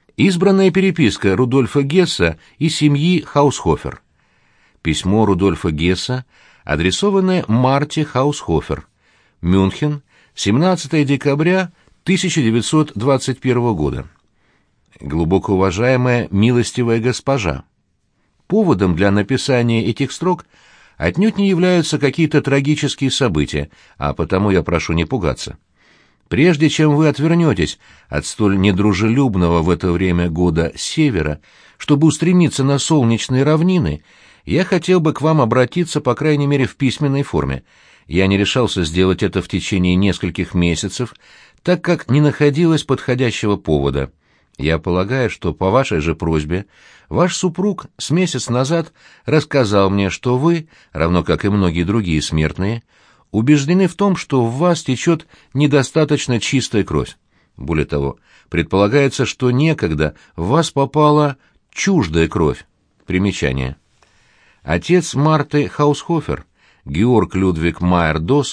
Избранная переписка Рудольфа Гесса и семьи Хаусхофер. Письмо Рудольфа Гесса, адресованное Марте Хаусхофер. Мюнхен, 17 декабря 1921 года. Глубоко уважаемая, милостивая госпожа, поводом для написания этих строк отнюдь не являются какие-то трагические события, а потому я прошу не пугаться. Прежде чем вы отвернетесь от столь недружелюбного в это время года севера, чтобы устремиться на солнечные равнины, я хотел бы к вам обратиться, по крайней мере, в письменной форме. Я не решался сделать это в течение нескольких месяцев, так как не находилось подходящего повода. Я полагаю, что по вашей же просьбе ваш супруг с месяц назад рассказал мне, что вы, равно как и многие другие смертные, убеждены в том, что в вас течет недостаточно чистая кровь. Более того, предполагается, что некогда в вас попала чуждая кровь. Примечание. Отец Марты Хаусхофер, Георг Людвиг Майер-Дос,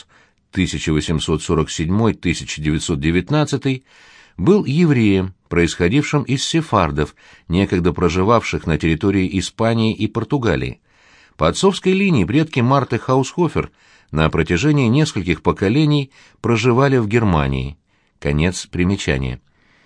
1847-1919, был евреем, происходившим из сефардов, некогда проживавших на территории Испании и Португалии. По отцовской линии предки Марты Хаусхофер на протяжении нескольких поколений проживали в Германии. Конец примечания.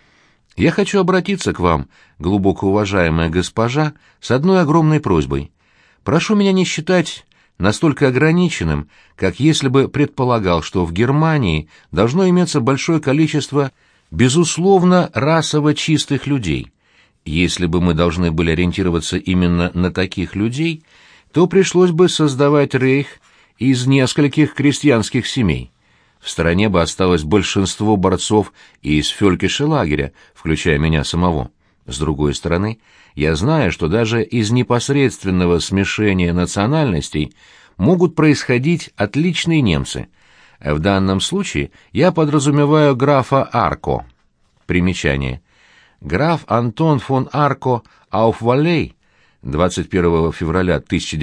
Я хочу обратиться к вам, глубоко уважаемая госпожа, с одной огромной просьбой. Прошу меня не считать настолько ограниченным, как если бы предполагал, что в Германии должно иметься большое количество безусловно расово чистых людей. Если бы мы должны были ориентироваться именно на таких людей, то пришлось бы создавать рейх из нескольких крестьянских семей. В стране бы осталось большинство борцов из фелькише-лагеря, включая меня самого. С другой стороны, я знаю, что даже из непосредственного смешения национальностей могут происходить отличные немцы. В данном случае я подразумеваю графа Арко. Примечание. Граф Антон фон Арко Ауфвалей 21 февраля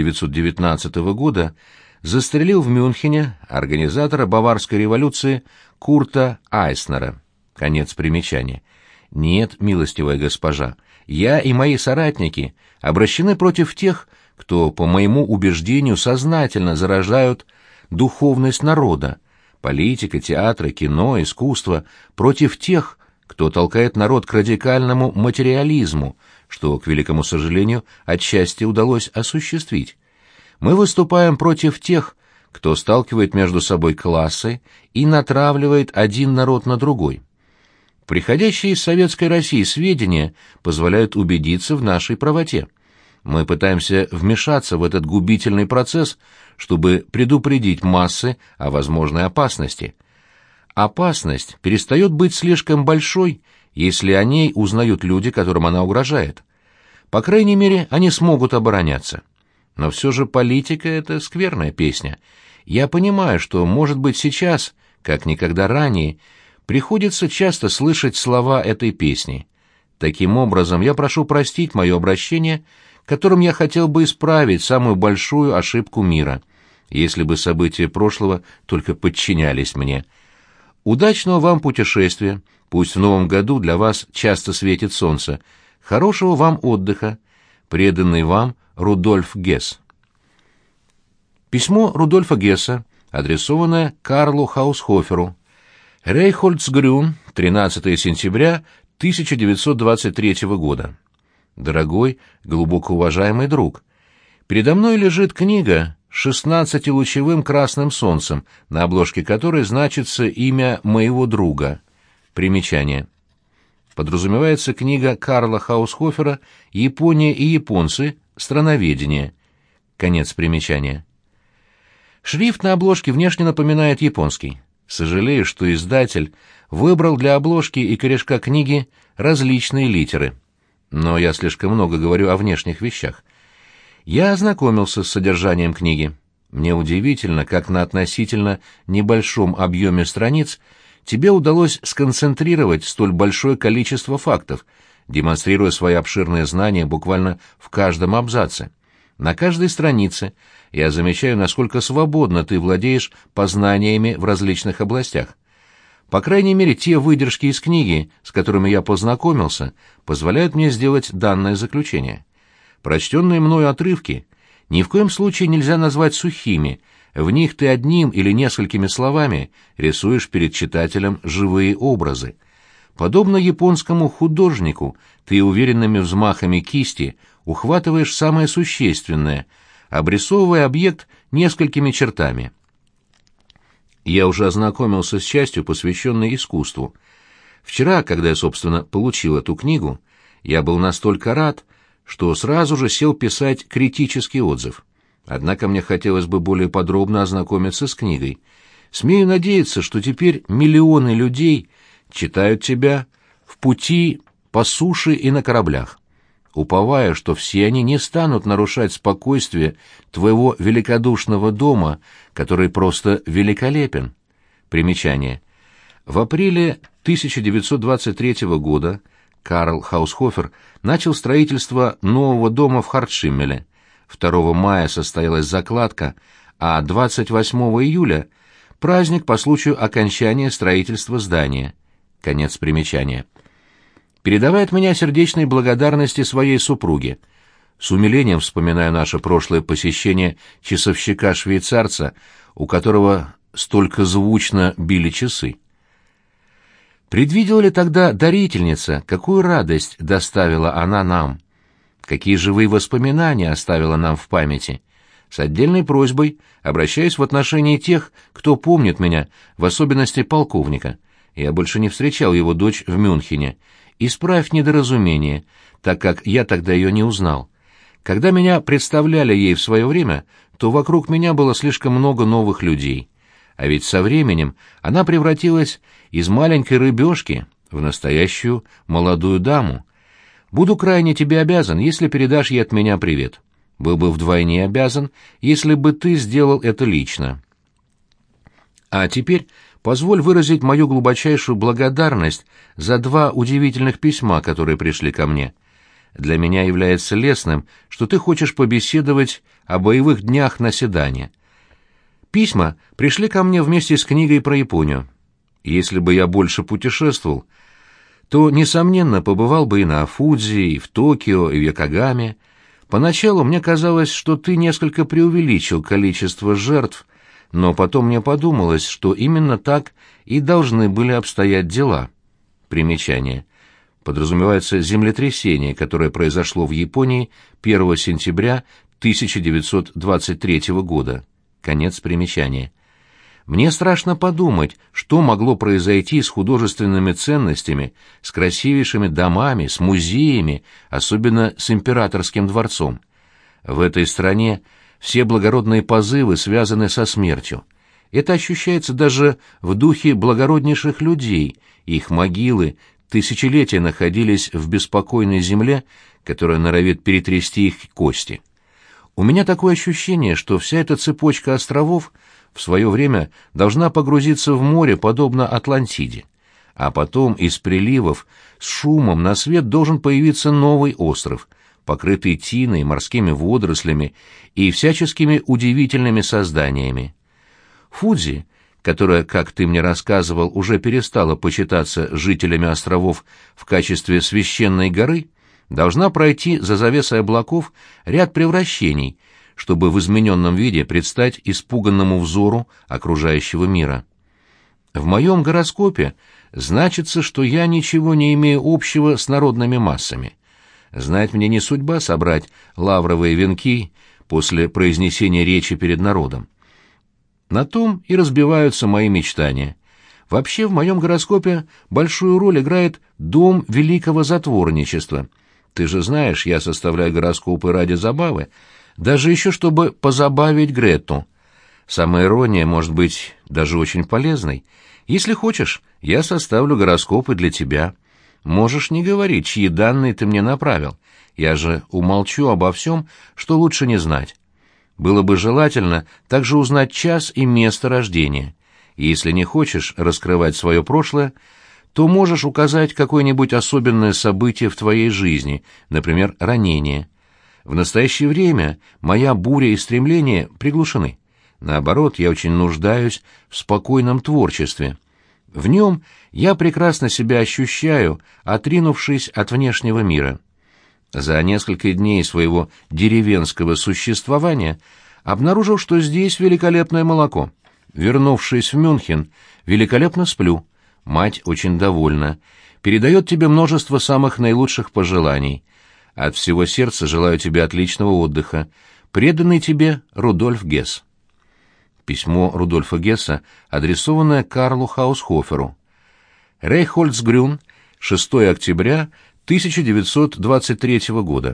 1919 года застрелил в Мюнхене организатора Баварской революции Курта Айснера. Конец примечания. Нет, милостивая госпожа, я и мои соратники обращены против тех, кто, по моему убеждению, сознательно заражают духовность народа, политика, театра, кино, искусство, против тех, кто толкает народ к радикальному материализму, что, к великому сожалению, отчасти удалось осуществить. Мы выступаем против тех, кто сталкивает между собой классы и натравливает один народ на другой. Приходящие из Советской России сведения позволяют убедиться в нашей правоте. Мы пытаемся вмешаться в этот губительный процесс, чтобы предупредить массы о возможной опасности. Опасность перестает быть слишком большой, если о ней узнают люди, которым она угрожает. По крайней мере, они смогут обороняться. Но все же политика — это скверная песня. Я понимаю, что, может быть, сейчас, как никогда ранее, приходится часто слышать слова этой песни. Таким образом, я прошу простить мое обращение, которым я хотел бы исправить самую большую ошибку мира, если бы события прошлого только подчинялись мне. Удачного вам путешествия, пусть в новом году для вас часто светит солнце. Хорошего вам отдыха. Преданный вам Рудольф Гесс. Письмо Рудольфа Гесса, адресованное Карлу Хаусхоферу. Рейхольцгрюн, 13 сентября 1923 года. Дорогой, глубоко уважаемый друг, передо мной лежит книга с 16-лучевым красным солнцем, на обложке которой значится имя моего друга. Примечание. Подразумевается книга Карла Хаусхофера «Япония и японцы. Страноведение». Конец примечания. Шрифт на обложке внешне напоминает японский. Сожалею, что издатель выбрал для обложки и корешка книги различные литеры. Но я слишком много говорю о внешних вещах. Я ознакомился с содержанием книги. Мне удивительно, как на относительно небольшом объеме страниц тебе удалось сконцентрировать столь большое количество фактов, демонстрируя свои обширные знания буквально в каждом абзаце. На каждой странице я замечаю, насколько свободно ты владеешь познаниями в различных областях. По крайней мере, те выдержки из книги, с которыми я познакомился, позволяют мне сделать данное заключение. Прочтенные мною отрывки ни в коем случае нельзя назвать сухими, в них ты одним или несколькими словами рисуешь перед читателем живые образы. Подобно японскому художнику, ты уверенными взмахами кисти ухватываешь самое существенное, обрисовывая объект несколькими чертами. Я уже ознакомился с частью, посвященной искусству. Вчера, когда я, собственно, получил эту книгу, я был настолько рад, что сразу же сел писать критический отзыв. Однако мне хотелось бы более подробно ознакомиться с книгой. Смею надеяться, что теперь миллионы людей читают тебя в пути по суше и на кораблях, уповая, что все они не станут нарушать спокойствие твоего великодушного дома, который просто великолепен. Примечание. В апреле 1923 года Карл Хаусхофер начал строительство нового дома в Хартшиммеле. 2 мая состоялась закладка, а 28 июля – праздник по случаю окончания строительства здания. Конец примечания. Передавай от меня сердечной благодарности своей супруге. С умилением вспоминаю наше прошлое посещение часовщика-швейцарца, у которого столько звучно били часы. Предвидела ли тогда дарительница, какую радость доставила она нам? Какие живые воспоминания оставила нам в памяти? С отдельной просьбой обращаюсь в отношении тех, кто помнит меня, в особенности полковника. Я больше не встречал его дочь в Мюнхене. Исправь недоразумение, так как я тогда ее не узнал. Когда меня представляли ей в свое время, то вокруг меня было слишком много новых людей. А ведь со временем она превратилась из маленькой рыбешки в настоящую молодую даму. Буду крайне тебе обязан, если передашь ей от меня привет. Был бы вдвойне обязан, если бы ты сделал это лично. А теперь позволь выразить мою глубочайшую благодарность за 2 удивительных письма, которые пришли ко мне. Для меня является лестным, что ты хочешь побеседовать о боевых днях на Седане. Письма пришли ко мне вместе с книгой про Японию. Если бы я больше путешествовал, то, несомненно, побывал бы и на Фудзи, и в Токио, и в Йокогаме. Поначалу мне казалось, что ты несколько преувеличил количество жертв, но потом мне подумалось, что именно так и должны были обстоять дела. Примечание. Подразумевается землетрясение, которое произошло в Японии 1 сентября 1923 года. Конец примечания. Мне страшно подумать, что могло произойти с художественными ценностями, с красивейшими домами, с музеями, особенно с императорским дворцом. В этой стране все благородные позывы связаны со смертью. Это ощущается даже в духе благороднейших людей, их могилы тысячелетия находились в беспокойной земле, которая норовит перетрясти их кости. У меня такое ощущение, что вся эта цепочка островов в свое время должна погрузиться в море, подобно Атлантиде. А потом из приливов с шумом на свет должен появиться новый остров, покрытый тиной, морскими водорослями и всяческими удивительными созданиями. Фудзи, которая, как ты мне рассказывал, уже перестала почитаться жителями островов в качестве священной горы, должна пройти за завесой облаков ряд превращений, чтобы в измененном виде предстать испуганному взору окружающего мира. В моем гороскопе значится, что я ничего не имею общего с народными массами. Знать мне не судьба собрать лавровые венки после произнесения речи перед народом. На том и разбиваются мои мечтания. Вообще в моем гороскопе большую роль играет дом великого затворничества. Ты же знаешь, я составляю гороскопы ради забавы, даже еще чтобы позабавить Грету. Самая ирония может быть даже очень полезной. Если хочешь, я составлю гороскопы для тебя. Можешь не говорить, чьи данные ты мне направил. Я же умолчу обо всем, что лучше не знать. Было бы желательно также узнать час и место рождения. И если не хочешь раскрывать свое прошлое, то можешь указать какое-нибудь особенное событие в твоей жизни, например, ранение. В настоящее время моя буря и стремления приглушены. Наоборот, я очень нуждаюсь в спокойном творчестве. В нем я прекрасно себя ощущаю, отринувшись от внешнего мира. За несколько дней своего деревенского существования обнаружил, что здесь великолепное молоко. Вернувшись в Мюнхен, великолепно сплю. Мать очень довольна. Передает тебе множество самых наилучших пожеланий. От всего сердца желаю тебе отличного отдыха. Преданный тебе Рудольф Гесс. Письмо Рудольфа Гесса, адресованное Карлу Хаусхоферу. Рейхольцгрюн, 6 октября 1923 года.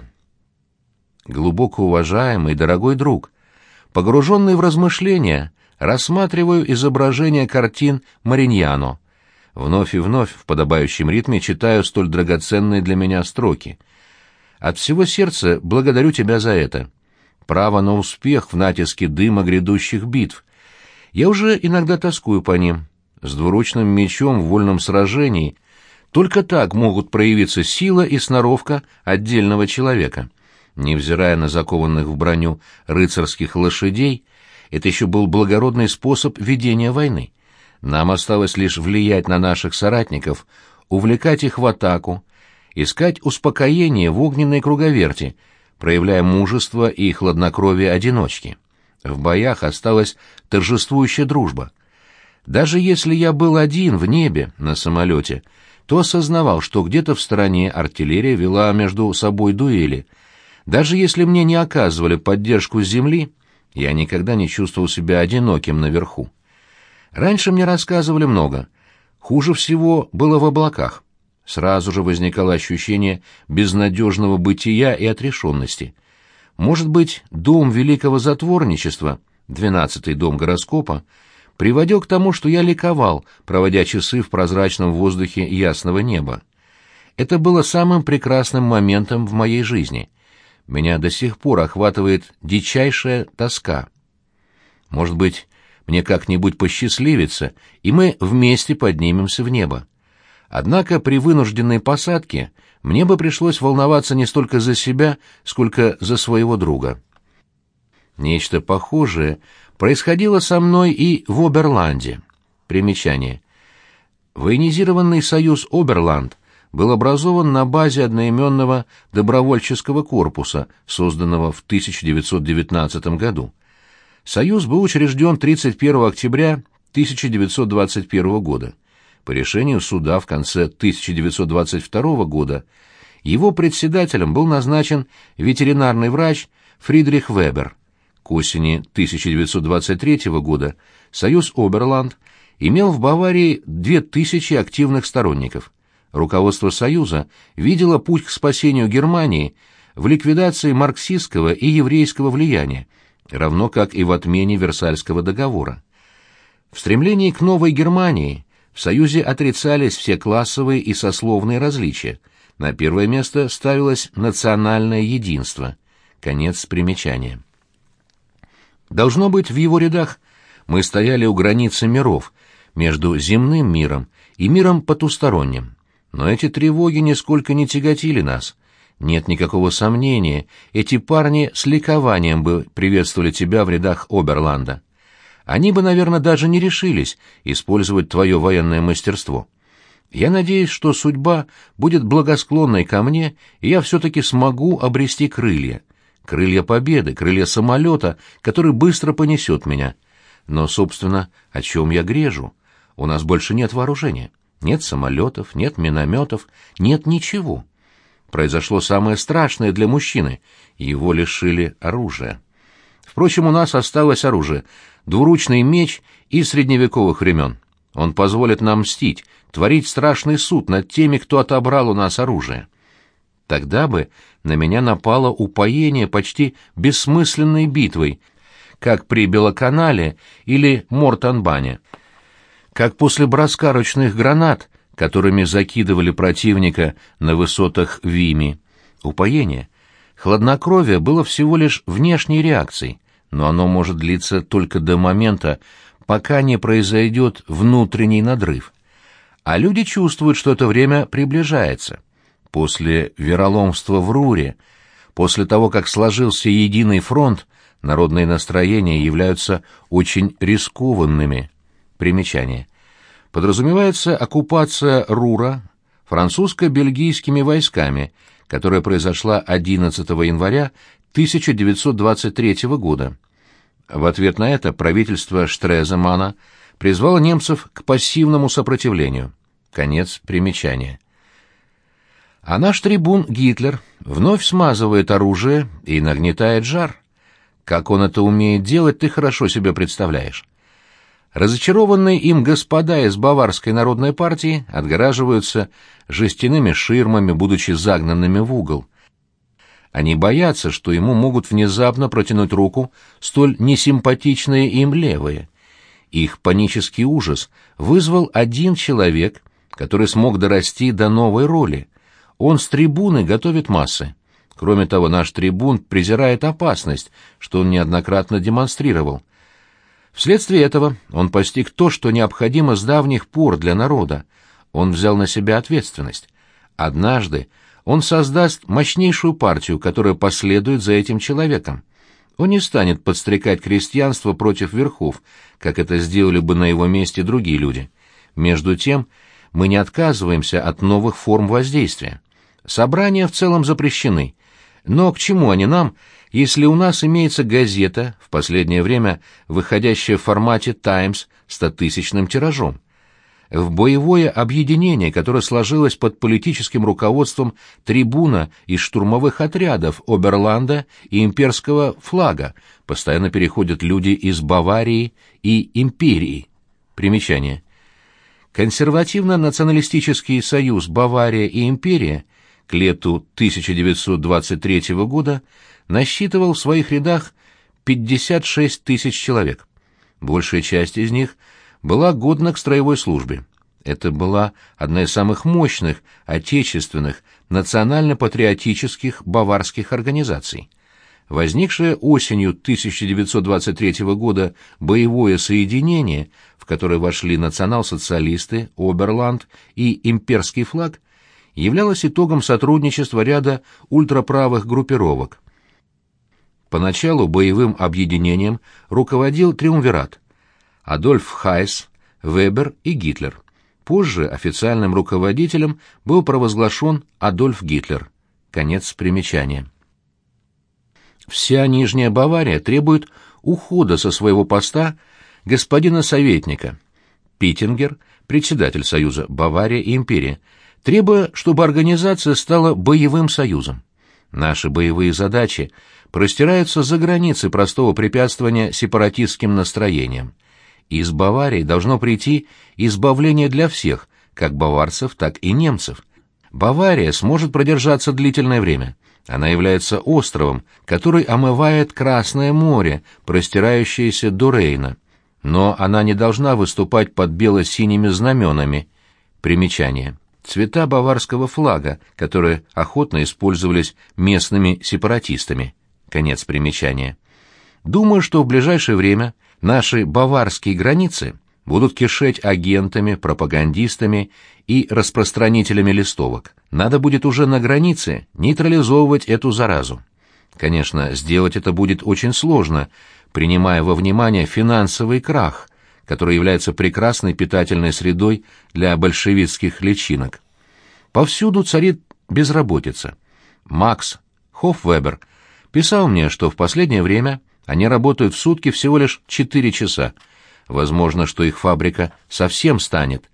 Глубоко уважаемый, дорогой друг, погруженный в размышления, рассматриваю изображения картин Мариньяно. Вновь и вновь в подобающем ритме читаю столь драгоценные для меня строки. От всего сердца благодарю тебя за это. Право на успех в натиске дыма грядущих битв. Я уже иногда тоскую по ним. С двуручным мечом в вольном сражении только так могут проявиться сила и сноровка отдельного человека. Невзирая на закованных в броню рыцарских лошадей, это еще был благородный способ ведения войны. Нам осталось лишь влиять на наших соратников, увлекать их в атаку, искать успокоение в огненной круговерти, проявляя мужество и хладнокровие одиночки. В боях осталась торжествующая дружба. Даже если я был один в небе на самолете, то осознавал, что где-то в стороне артиллерия вела между собой дуэли. Даже если мне не оказывали поддержку с земли, я никогда не чувствовал себя одиноким наверху. Раньше мне рассказывали много. Хуже всего было в облаках. Сразу же возникало ощущение безнадежного бытия и отрешенности. Может быть, дом великого затворничества, 12-й дом гороскопа, приводил к тому, что я ликовал, проводя часы в прозрачном воздухе ясного неба. Это было самым прекрасным моментом в моей жизни. Меня до сих пор охватывает дичайшая тоска. Может быть, мне как-нибудь посчастливится, и мы вместе поднимемся в небо. Однако при вынужденной посадке мне бы пришлось волноваться не столько за себя, сколько за своего друга. Нечто похожее происходило со мной и в Оберланде. Примечание. Военизированный союз Оберланд был образован на базе одноименного добровольческого корпуса, созданного в 1919 году. Союз был учрежден 31 октября 1921 года. По решению суда в конце 1922 года его председателем был назначен ветеринарный врач Фридрих Вебер. К осени 1923 года Союз Оберланд имел в Баварии 2000 активных сторонников. Руководство Союза видело путь к спасению Германии в ликвидации марксистского и еврейского влияния, равно как и в отмене Версальского договора. В стремлении к новой Германии в Союзе отрицались все классовые и сословные различия. На первое место ставилось национальное единство. Конец примечания. Должно быть, в его рядах мы стояли у границы миров, между земным миром и миром потусторонним. Но эти тревоги нисколько не тяготили нас. Нет никакого сомнения, эти парни с ликованием бы приветствовали тебя в рядах Оберланда. Они бы, наверное, даже не решились использовать твое военное мастерство. Я надеюсь, что судьба будет благосклонной ко мне, и я все-таки смогу обрести крылья. Крылья победы, крылья самолета, который быстро понесет меня. Но, собственно, о чем я грежу? У нас больше нет вооружения. Нет самолетов, нет минометов, нет ничего. Произошло самое страшное для мужчины. Его лишили оружия. Впрочем, у нас осталось оружие — двуручный меч из средневековых времен. Он позволит нам мстить, творить страшный суд над теми, кто отобрал у нас оружие. Тогда бы на меня напало упоение почти бессмысленной битвой, как при Белоканале или Мортанбане, как после броска ручных гранат, которыми закидывали противника на высотах Вими. Упоение. Хладнокровие было всего лишь внешней реакцией, но оно может длиться только до момента, пока не произойдет внутренний надрыв. А люди чувствуют, что это время приближается. После вероломства в Руре, после того, как сложился единый фронт, народные настроения являются очень рискованными. Примечание. подразумевается оккупация Рура французско-бельгийскими войсками, которая произошла 11 января 1923 года. В ответ на это правительство Штреземана призвало немцев к пассивному сопротивлению. Конец примечания. А наш трибун Гитлер вновь смазывает оружие и нагнетает жар. Как он это умеет делать, ты хорошо себе представляешь. Разочарованные им господа из Баварской народной партии отгораживаются жестяными ширмами, будучи загнанными в угол. Они боятся, что ему могут внезапно протянуть руку столь несимпатичные им левые. Их панический ужас вызвал один человек, который смог дорасти до новой роли. Он с трибуны готовит массы. Кроме того, наш трибун презирает опасность, что он неоднократно демонстрировал. Вследствие этого он постиг то, что необходимо с давних пор для народа. Он взял на себя ответственность. Однажды он создаст мощнейшую партию, которая последует за этим человеком. Он не станет подстрекать крестьянство против верхов, как это сделали бы на его месте другие люди. Между тем, мы не отказываемся от новых форм воздействия. Собрания в целом запрещены. Но к чему они нам, если у нас имеется газета, в последнее время выходящая в формате «Таймс» с 100-тысячным тиражом? В боевое объединение, которое сложилось под политическим руководством трибуна из штурмовых отрядов Оберланда и имперского флага, постоянно переходят люди из Баварии и империи. Примечание. Консервативно-националистический союз «Бавария и империя» к лету 1923 года насчитывал в своих рядах 56 тысяч человек. Большая часть из них была годна к строевой службе. Это была одна из самых мощных отечественных национально-патриотических баварских организаций. Возникшее осенью 1923 года боевое соединение, в которое вошли национал-социалисты, Оберланд и имперский флаг, являлось итогом сотрудничества ряда ультраправых группировок. Поначалу боевым объединением руководил триумвират – Адольф Хайс, Вебер и Гитлер. Позже официальным руководителем был провозглашен Адольф Гитлер. Конец примечания. Вся Нижняя Бавария требует ухода со своего поста господина советника. Питтингер, председатель Союза Бавария и Империя, требуя, чтобы организация стала боевым союзом. Наши боевые задачи простираются за границы простого препятствования сепаратистским настроениям. Из Баварии должно прийти избавление для всех, как баварцев, так и немцев. Бавария сможет продержаться длительное время. Она является островом, который омывает Красное море, простирающееся до Рейна. Но она не должна выступать под бело-синими знаменами. Примечание. Цвета баварского флага, которые охотно использовались местными сепаратистами. Конец примечания. Думаю, что в ближайшее время наши баварские границы будут кишеть агентами, пропагандистами и распространителями листовок. Надо будет уже на границе нейтрализовывать эту заразу. Конечно, сделать это будет очень сложно, принимая во внимание финансовый крах, который является прекрасной питательной средой для большевистских личинок. Повсюду царит безработица. Макс Хофвебер писал мне, что в последнее время они работают в сутки всего лишь 4 часа. Возможно, что их фабрика совсем станет.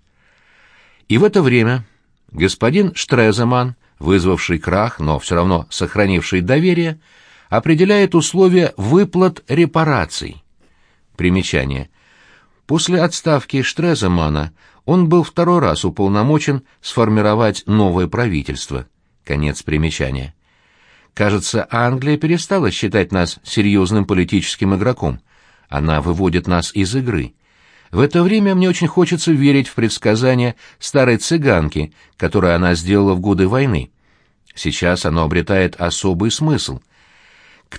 И в это время господин Штреземан, вызвавший крах, но все равно сохранивший доверие, определяет условия выплат репараций. Примечание. После отставки Штреземана он был второй раз уполномочен сформировать новое правительство. Конец примечания. Кажется, Англия перестала считать нас серьезным политическим игроком. Она выводит нас из игры. В это время мне очень хочется верить в предсказания старой цыганки, которое она сделала в годы войны. Сейчас оно обретает особый смысл. К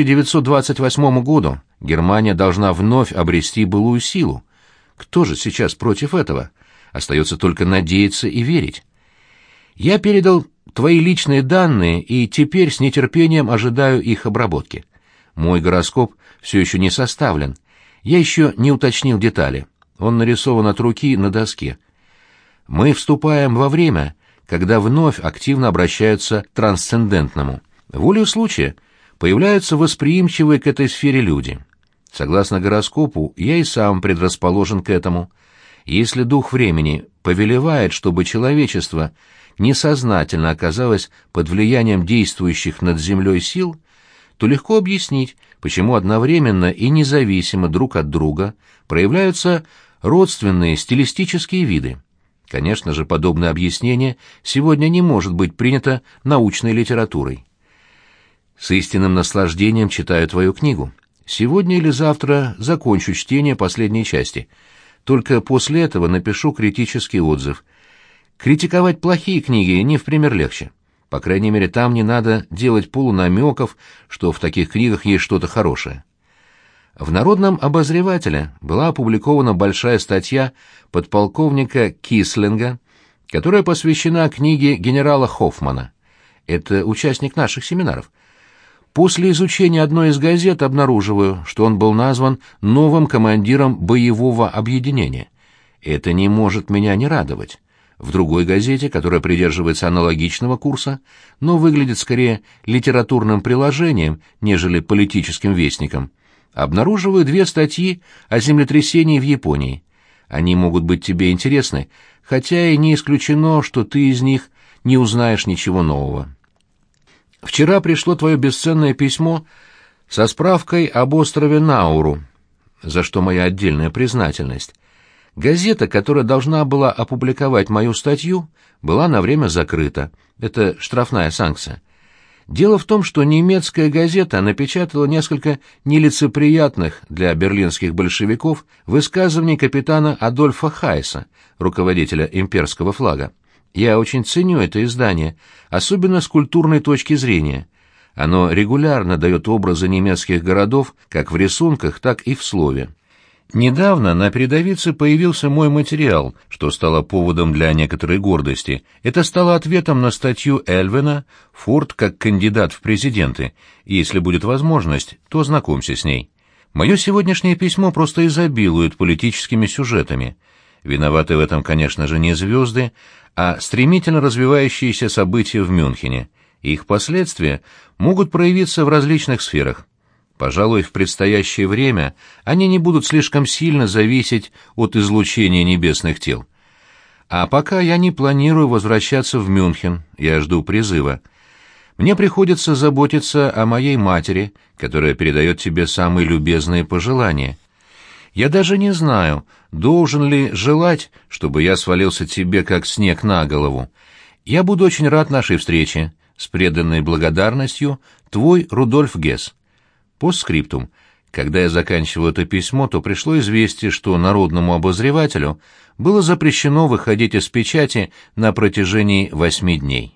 1928 году Германия должна вновь обрести былую силу. Кто же сейчас против этого? Остается только надеяться и верить. Я передал твои личные данные и теперь с нетерпением ожидаю их обработки. Мой гороскоп все еще не составлен. Я еще не уточнил детали. Он нарисован от руки на доске. Мы вступаем во время, когда вновь активно обращаются к трансцендентному. Волею случая появляются восприимчивые к этой сфере люди. Согласно гороскопу, я и сам предрасположен к этому. Если дух времени повелевает, чтобы человечество несознательно оказалось под влиянием действующих над землей сил, то легко объяснить, почему одновременно и независимо друг от друга проявляются родственные стилистические виды. Конечно же, подобное объяснение сегодня не может быть принято научной литературой. С истинным наслаждением читаю твою книгу. Сегодня или завтра закончу чтение последней части. Только после этого напишу критический отзыв. Критиковать плохие книги не в пример легче. По крайней мере, там не надо делать полунамеков, что в таких книгах есть что-то хорошее. В «Народном обозревателе» была опубликована большая статья подполковника Кислинга, которая посвящена книге генерала Хоффмана. Это участник наших семинаров. После изучения одной из газет обнаруживаю, что он был назван новым командиром боевого объединения. Это не может меня не радовать. В другой газете, которая придерживается аналогичного курса, но выглядит скорее литературным приложением, нежели политическим вестником, обнаруживаю 2 статьи о землетрясении в Японии. Они могут быть тебе интересны, хотя и не исключено, что ты из них не узнаешь ничего нового. Вчера пришло твое бесценное письмо со справкой об острове Науру, за что моя отдельная признательность. Газета, которая должна была опубликовать мою статью, была на время закрыта. Это штрафная санкция. Дело в том, что немецкая газета напечатала несколько нелицеприятных для берлинских большевиков высказываний капитана Адольфа Хайса, руководителя имперского флага. Я очень ценю это издание, особенно с культурной точки зрения. Оно регулярно дает образы немецких городов как в рисунках, так и в слове. Недавно на передовице появился мой материал, что стало поводом для некоторой гордости. Это стало ответом на статью Эльвена «Форд как кандидат в президенты». Если будет возможность, то ознакомься с ней. Мое сегодняшнее письмо просто изобилует политическими сюжетами. Виноваты в этом, конечно же, не звезды, а стремительно развивающиеся события в Мюнхене. Их последствия могут проявиться в различных сферах. Пожалуй, в предстоящее время они не будут слишком сильно зависеть от излучения небесных тел. А пока я не планирую возвращаться в Мюнхен, я жду призыва. Мне приходится заботиться о моей матери, которая передает тебе самые любезные пожелания. Я даже не знаю, должен ли желать, чтобы я свалился тебе как снег на голову. Я буду очень рад нашей встрече. С преданной благодарностью, твой Рудольф Гесс. Постскриптум. Когда я заканчивал это письмо, то пришло известие, что Народному обозревателю было запрещено выходить из печати на протяжении 8 дней.